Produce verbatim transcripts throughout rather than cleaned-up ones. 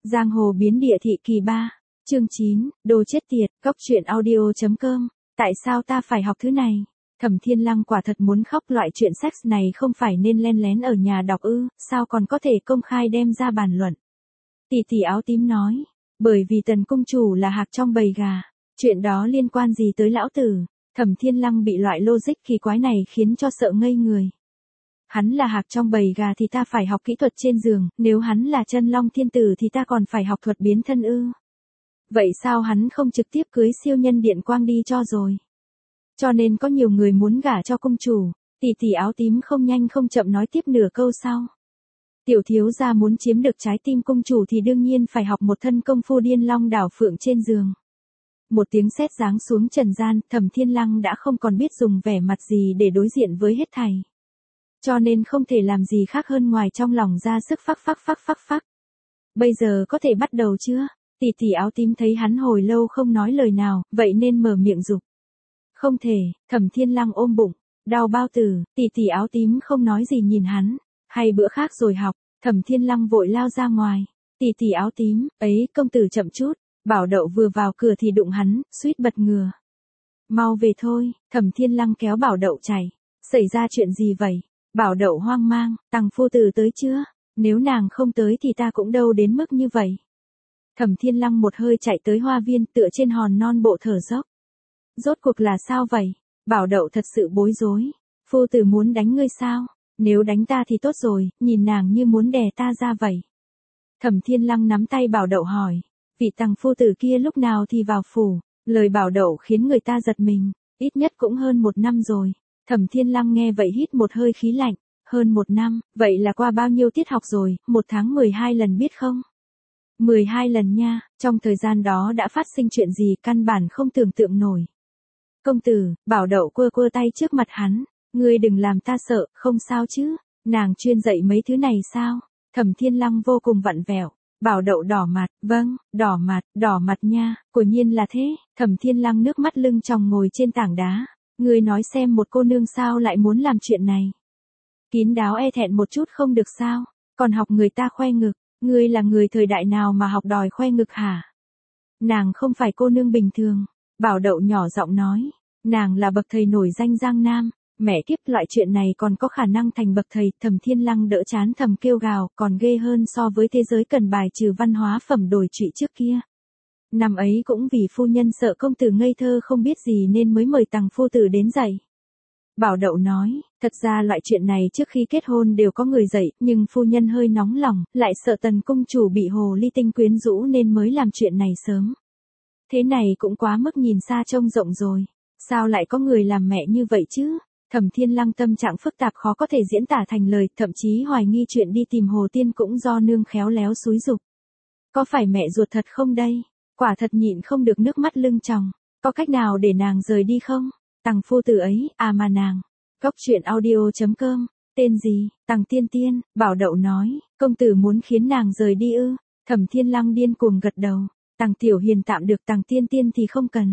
Giang hồ biến địa thị kỳ ba. Chương chín, đồ chết tiệt, cóc truyện audio.com. Tại sao ta phải học thứ này? Thẩm Thiên Lăng quả thật muốn khóc, loại chuyện sex này không phải nên len lén ở nhà đọc ư, sao còn có thể công khai đem ra bàn luận. Tỷ tỷ áo tím nói, bởi vì Tần cung chủ là hạc trong bầy gà, chuyện đó liên quan gì tới lão tử? Thẩm Thiên Lăng bị loại logic kỳ quái này khiến cho sợ ngây người. Hắn là hạc trong bầy gà thì ta phải học kỹ thuật trên giường, nếu hắn là chân long thiên tử thì ta còn phải học thuật biến thân ư. Vậy sao hắn không trực tiếp cưới siêu nhân điện quang đi cho rồi? Cho nên có nhiều người muốn gả cho công chủ. Tỷ tỷ áo tím không nhanh không chậm nói tiếp nửa câu sau. Tiểu thiếu gia muốn chiếm được trái tim công chủ thì đương nhiên phải học một thân công phu điên long đảo phượng trên giường. Một tiếng sét giáng xuống trần gian, Thẩm Thiên Lăng đã không còn biết dùng vẻ mặt gì để đối diện với hết thảy. Cho nên không thể làm gì khác hơn ngoài trong lòng ra sức phắc phắc phắc phắc phắc. Bây giờ có thể bắt đầu chưa? Tỷ tỷ áo tím thấy hắn hồi lâu không nói lời nào, vậy nên mở miệng giục. Không thể. Thẩm Thiên Lăng ôm bụng, đau bao tử. Tỷ tỷ áo tím không nói gì nhìn hắn, hay bữa khác rồi học. Thẩm Thiên Lăng vội lao ra ngoài. Tỷ tỷ áo tím, ấy công tử chậm chút. Bảo Đậu vừa vào cửa thì đụng hắn, suýt bật ngửa. Mau về thôi. Thẩm Thiên Lăng kéo Bảo Đậu chạy. Xảy ra chuyện gì vậy? Bảo Đậu hoang mang, Tằng phu tử tới chưa? Nếu nàng không tới thì ta cũng đâu đến mức như vậy. Thẩm Thiên Lăng một hơi chạy tới hoa viên, tựa trên hòn non bộ thở dốc. Rốt cuộc là sao vậy? Bảo Đậu thật sự bối rối. Phu tử muốn đánh ngươi sao? Nếu đánh ta thì tốt rồi, nhìn nàng như muốn đè ta ra vậy. Thẩm Thiên Lăng nắm tay Bảo Đậu hỏi, vị Tằng phu tử kia lúc nào thì vào phủ? Lời Bảo Đậu khiến người ta giật mình, ít nhất cũng hơn một năm rồi. Thẩm Thiên Lăng nghe vậy hít một hơi khí lạnh, hơn một năm, vậy là qua bao nhiêu tiết học rồi, một tháng mười hai lần biết không? mười hai lần nha, trong thời gian đó đã phát sinh chuyện gì căn bản không tưởng tượng nổi. Công tử, Bảo Đậu quơ quơ tay trước mặt hắn, ngươi đừng làm ta sợ, không sao chứ, nàng chuyên dạy mấy thứ này sao? Thẩm Thiên Lăng vô cùng vặn vẹo. Bảo Đậu đỏ mặt, vâng, đỏ mặt, đỏ mặt nha, quả nhiên là thế. Thẩm Thiên Lăng nước mắt lưng tròng ngồi trên tảng đá. Ngươi nói xem một cô nương sao lại muốn làm chuyện này. Kín đáo e thẹn một chút không được sao, còn học người ta khoe ngực. Ngươi là người thời đại nào mà học đòi khoe ngực hả? Nàng không phải cô nương bình thường. Bảo Đậu nhỏ giọng nói, nàng là bậc thầy nổi danh Giang Nam. Mẹ kiếp, loại chuyện này còn có khả năng thành bậc thầy. Thẩm Thiên Lăng đỡ chán thầm kêu gào, còn ghê hơn so với thế giới cần bài trừ văn hóa phẩm đổi trụy trước kia. Năm ấy cũng vì phu nhân sợ công tử ngây thơ không biết gì nên mới mời Tằng phu tử đến dạy. Bảo Đậu nói, thật ra loại chuyện này trước khi kết hôn đều có người dạy, nhưng phu nhân hơi nóng lòng, lại sợ Tần cung chủ bị hồ ly tinh quyến rũ nên mới làm chuyện này sớm. Thế này cũng quá mức nhìn xa trông rộng rồi, sao lại có người làm mẹ như vậy chứ? Thẩm Thiên Lăng tâm trạng phức tạp khó có thể diễn tả thành lời, thậm chí hoài nghi chuyện đi tìm Hồ Tiên cũng do nương khéo léo xúi giục. Có phải mẹ ruột thật không đây? Quả thật nhịn không được nước mắt lưng tròng, có cách nào để nàng rời đi không? Tằng phu tử ấy, à mà nàng. Cóc truyện audio.com, tên gì? Tằng Tiên Tiên. Bảo Đậu nói, công tử muốn khiến nàng rời đi ư? Thẩm Thiên Lăng điên cuồng gật đầu. Tằng Tiểu Hiền tạm được, Tằng Tiên Tiên thì không cần.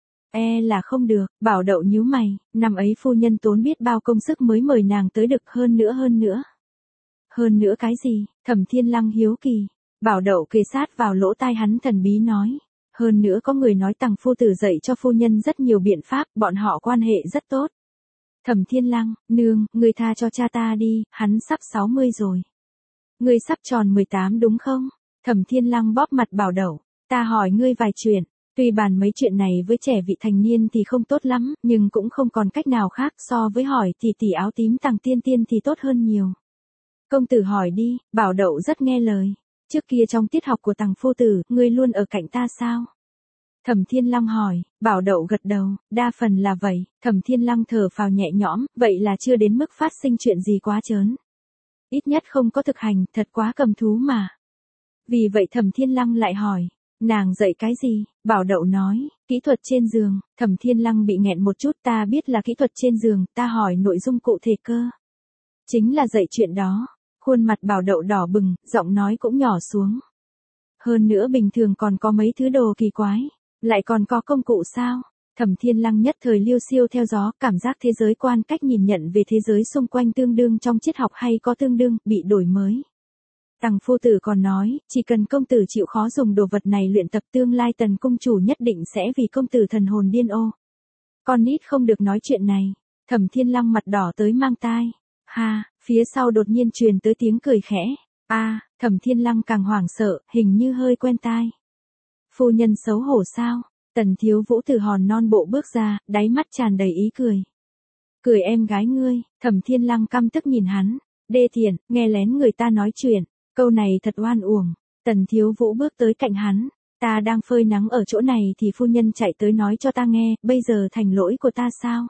E là không được. Bảo Đậu nhíu mày, năm ấy phu nhân tốn biết bao công sức mới mời nàng tới được, hơn nữa hơn nữa. Hơn nữa cái gì? Thẩm Thiên Lăng hiếu kỳ. Bảo Đậu kề sát vào lỗ tai hắn thần bí nói. Hơn nữa có người nói Tằng phu tử dạy cho phu nhân rất nhiều biện pháp, bọn họ quan hệ rất tốt. Thẩm Thiên Lăng, nương, ngươi tha cho cha ta đi, hắn sắp sáu mươi rồi. Ngươi sắp tròn mười tám đúng không? Thẩm Thiên Lăng bóp mặt Bảo Đậu, ta hỏi ngươi vài chuyện, tuy bàn mấy chuyện này với trẻ vị thành niên thì không tốt lắm, nhưng cũng không còn cách nào khác, so với hỏi tỷ tỷ áo tím Tằng Tiên Tiên thì tốt hơn nhiều. Công tử hỏi đi. Bảo Đậu rất nghe lời. Trước kia trong tiết học của Tằng phu tử, ngươi luôn ở cạnh ta sao? Thẩm Thiên Lăng hỏi. Bảo Đậu gật đầu, đa phần là vậy. Thẩm Thiên Lăng thở phào nhẹ nhõm, vậy là chưa đến mức phát sinh chuyện gì quá trớn. Ít nhất không có thực hành, thật quá cầm thú mà. Vì vậy Thẩm Thiên Lăng lại hỏi, nàng dạy cái gì? Bảo Đậu nói, kỹ thuật trên giường. Thẩm Thiên Lăng bị nghẹn một chút, ta biết là kỹ thuật trên giường, ta hỏi nội dung cụ thể cơ. Chính là dạy chuyện đó. Khuôn mặt Bảo Đậu đỏ bừng, giọng nói cũng nhỏ xuống. Hơn nữa bình thường còn có mấy thứ đồ kỳ quái, lại còn có công cụ sao? Thẩm Thiên Lăng nhất thời liêu xiêu theo gió, cảm giác thế giới quan cách nhìn nhận về thế giới xung quanh tương đương trong triết học hay có tương đương, bị đổi mới. Tằng phu tử còn nói, chỉ cần công tử chịu khó dùng đồ vật này luyện tập tương lai tần cung chủ nhất định sẽ vì công tử thần hồn điên ô. Con nít không được nói chuyện này. Thẩm Thiên Lăng mặt đỏ tới mang tai. Ha, phía sau đột nhiên truyền tới tiếng cười khẽ. A, à, Thẩm Thiên Lăng càng hoảng sợ, hình như hơi quen tai. Phu nhân xấu hổ sao? Tần Thiếu Vũ từ hòn non bộ bước ra, đáy mắt tràn đầy ý cười. Cười em gái ngươi. Thẩm Thiên Lăng căm tức nhìn hắn. Đê tiện, nghe lén người ta nói chuyện. Câu này thật oan uổng. Tần Thiếu Vũ bước tới cạnh hắn. Ta đang phơi nắng ở chỗ này thì phu nhân chạy tới nói cho ta nghe, bây giờ thành lỗi của ta sao?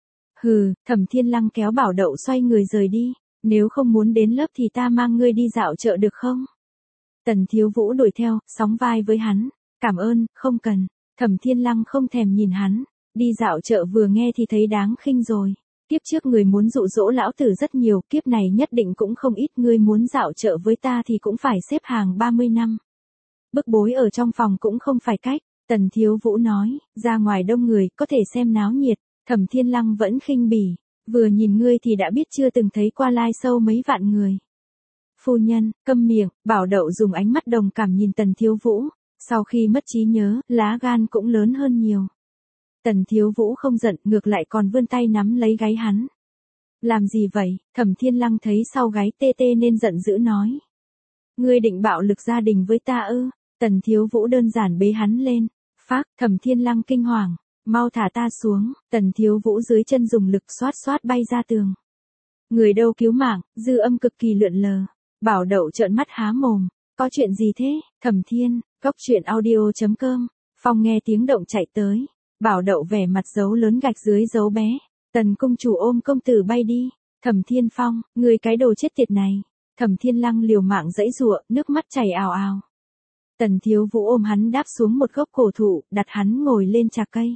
Hừ, Thẩm Thiên Lăng kéo Bảo Đậu xoay người rời đi. Nếu không muốn đến lớp thì ta mang ngươi đi dạo chợ được không? Tần Thiếu Vũ đuổi theo, sóng vai với hắn. Cảm ơn, không cần. Thẩm Thiên Lăng không thèm nhìn hắn. Đi dạo chợ vừa nghe thì thấy đáng khinh rồi. Kiếp trước người muốn dụ dỗ lão tử rất nhiều, kiếp này nhất định cũng không ít. Ngươi muốn dạo chợ với ta thì cũng phải xếp hàng ba mươi năm. Bức bối ở trong phòng cũng không phải cách. Tần Thiếu Vũ nói, ra ngoài đông người, có thể xem náo nhiệt. Thẩm Thiên Lăng vẫn khinh bỉ. Vừa nhìn ngươi thì đã biết chưa từng thấy qua live show mấy vạn người. Phu nhân, câm miệng. Bảo Đậu dùng ánh mắt đồng cảm nhìn Tần Thiếu Vũ. Sau khi mất trí nhớ, lá gan cũng lớn hơn nhiều. Tần Thiếu Vũ không giận, ngược lại còn vươn tay nắm lấy gáy hắn. Làm gì vậy? Thẩm Thiên Lăng thấy sau gáy tê tê nên giận dữ nói. Ngươi định bạo lực gia đình với ta ư? Tần Thiếu Vũ đơn giản bế hắn lên. Phác, Thẩm Thiên Lăng kinh hoàng. Mau thả ta xuống. Tần Thiếu Vũ dưới chân dùng lực xoát xoát bay ra tường. Người đâu cứu mạng, dư âm cực kỳ lượn lờ. Bảo Đậu trợn mắt há mồm. Có chuyện gì thế? Thẩm Thiên, góc truyện audio chấm com. Phong nghe tiếng động chạy tới. Bảo Đậu vẻ mặt dấu lớn gạch dưới dấu bé. Tần cung chủ ôm công tử bay đi. Thẩm Thiên Phong, người cái đồ chết tiệt này. Thẩm Thiên Lăng liều mạng giãy giụa, nước mắt chảy ào ào. Tần Thiếu Vũ ôm hắn đáp xuống một gốc cổ thụ, đặt hắn ngồi lên trà cây.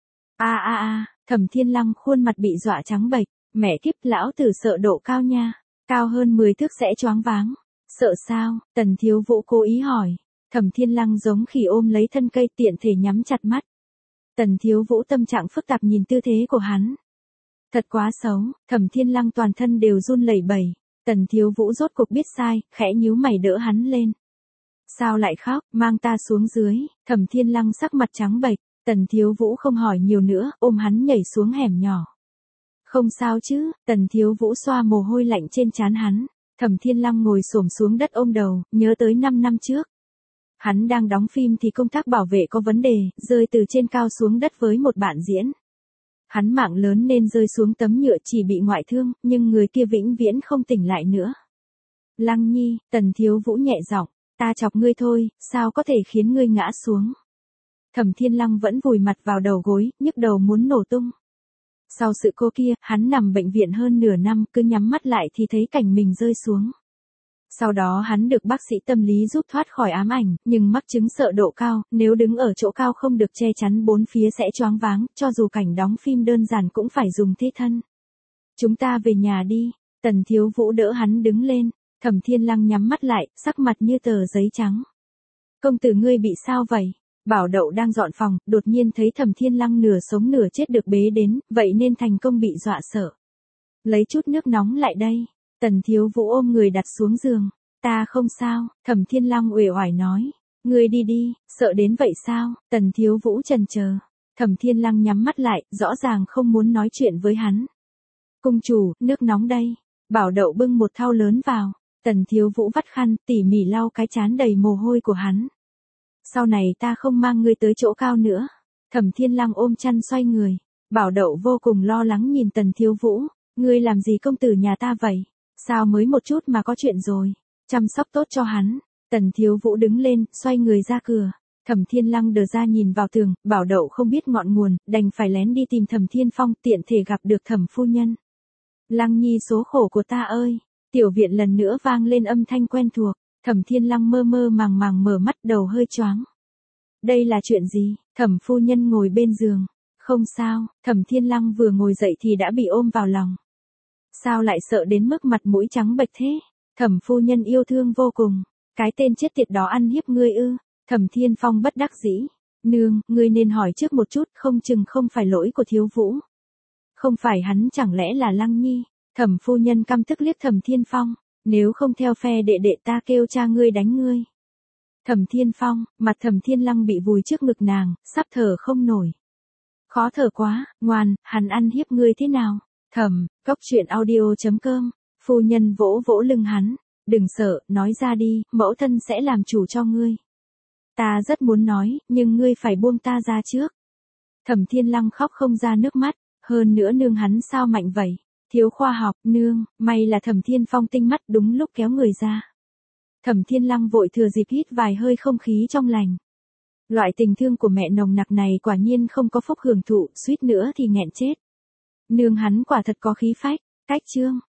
A a a, Thẩm Thiên Lăng khuôn mặt bị dọa trắng bệch. Mẹ kiếp, lão tử sợ độ cao nha. Cao hơn mười thước sẽ choáng váng. Sợ sao? Tần Thiếu Vũ cố ý hỏi. Thẩm Thiên Lăng giống khỉ ôm lấy thân cây, tiện thể nhắm chặt mắt. Tần Thiếu Vũ tâm trạng phức tạp nhìn tư thế của hắn. Thật quá xấu. Thẩm Thiên Lăng toàn thân đều run lẩy bẩy. Tần Thiếu Vũ rốt cuộc biết sai, khẽ nhíu mày đỡ hắn lên. Sao lại khóc? Mang ta xuống dưới. Thẩm Thiên Lăng sắc mặt trắng bệch. Tần Thiếu Vũ không hỏi nhiều nữa, ôm hắn nhảy xuống hẻm nhỏ. Không sao chứ? Tần Thiếu Vũ xoa mồ hôi lạnh trên trán hắn. Thẩm Thiên Lăng ngồi xổm xuống đất ôm đầu, nhớ tới năm năm trước. Hắn đang đóng phim thì công tác bảo vệ có vấn đề, rơi từ trên cao xuống đất với một bạn diễn. Hắn mạng lớn nên rơi xuống tấm nhựa, chỉ bị ngoại thương, nhưng người kia vĩnh viễn không tỉnh lại nữa. Lăng Nhi, Tần Thiếu Vũ nhẹ giọng, ta chọc ngươi thôi, sao có thể khiến ngươi ngã xuống. Thẩm Thiên Lăng vẫn vùi mặt vào đầu gối, nhức đầu muốn nổ tung. Sau sự cố kia, hắn nằm bệnh viện hơn nửa năm, cứ nhắm mắt lại thì thấy cảnh mình rơi xuống. Sau đó hắn được bác sĩ tâm lý giúp thoát khỏi ám ảnh, nhưng mắc chứng sợ độ cao, nếu đứng ở chỗ cao không được che chắn bốn phía sẽ choáng váng, cho dù cảnh đóng phim đơn giản cũng phải dùng thế thân. Chúng ta về nhà đi. Tần Thiếu Vũ đỡ hắn đứng lên. Thẩm Thiên Lăng nhắm mắt lại, sắc mặt như tờ giấy trắng. Công tử ngươi bị sao vậy? Bảo Đậu đang dọn phòng, đột nhiên thấy Thẩm Thiên Lăng nửa sống nửa chết được bế đến, vậy nên thành công bị dọa sợ. Lấy chút nước nóng lại đây. Tần Thiếu Vũ ôm người đặt xuống giường. Ta không sao. Thẩm Thiên Lăng uể oải nói. Ngươi đi đi, sợ đến vậy sao? Tần Thiếu Vũ chần chờ. Thẩm Thiên Lăng nhắm mắt lại, rõ ràng không muốn nói chuyện với hắn. Cung chủ, nước nóng đây. Bảo Đậu bưng một thau lớn vào. Tần Thiếu Vũ vắt khăn, tỉ mỉ lau cái trán đầy mồ hôi của hắn. Sau này ta không mang ngươi tới chỗ cao nữa. Thẩm Thiên Lăng ôm chăn xoay người. Bảo Đậu vô cùng lo lắng nhìn Tần Thiếu Vũ. Ngươi làm gì công tử nhà ta vậy? Sao mới một chút mà có chuyện rồi? Chăm sóc tốt cho hắn. Tần Thiếu Vũ đứng lên, xoay người ra cửa. Thẩm Thiên Lăng đờ ra nhìn vào tường, Bảo Đậu không biết ngọn nguồn, đành phải lén đi tìm Thẩm Thiên Phong, tiện thể gặp được Thẩm phu nhân. Lăng Nhi số khổ của ta ơi. Tiểu viện lần nữa vang lên âm thanh quen thuộc. Thẩm Thiên Lăng mơ mơ màng màng mở mắt, đầu hơi choáng. Đây là chuyện gì? Thẩm phu nhân ngồi bên giường. Không sao. Thẩm Thiên Lăng vừa ngồi dậy thì đã bị ôm vào lòng. Sao lại sợ đến mức mặt mũi trắng bệch thế? Thẩm phu nhân yêu thương vô cùng. Cái tên chết tiệt đó ăn hiếp ngươi ư? Thẩm Thiên Phong bất đắc dĩ. Nương, ngươi nên hỏi trước một chút, không chừng không phải lỗi của Thiếu Vũ. Không phải hắn chẳng lẽ là Lăng Nhi? Thẩm phu nhân căm tức liếc Thẩm Thiên Phong. Nếu không theo phe đệ đệ ta kêu cha ngươi đánh ngươi. Thẩm Thiên Phong, mặt Thẩm Thiên Lăng bị vùi trước ngực nàng, sắp thở không nổi. Khó thở quá, ngoan, hắn ăn hiếp ngươi thế nào? Thẩm, cốc truyện audio chấm com, phu nhân vỗ vỗ lưng hắn. Đừng sợ, nói ra đi, mẫu thân sẽ làm chủ cho ngươi. Ta rất muốn nói, nhưng ngươi phải buông ta ra trước. Thẩm Thiên Lăng khóc không ra nước mắt, hơn nữa nương hắn sao mạnh vậy? Thiếu khoa học, nương, may là Thẩm Thiên Phong tinh mắt đúng lúc kéo người ra. Thẩm Thiên Lăng vội thừa dịp hít vài hơi không khí trong lành. Loại tình thương của mẹ nồng nặc này quả nhiên không có phúc hưởng thụ, suýt nữa thì nghẹn chết. Nương hắn quả thật có khí phách, cách chương.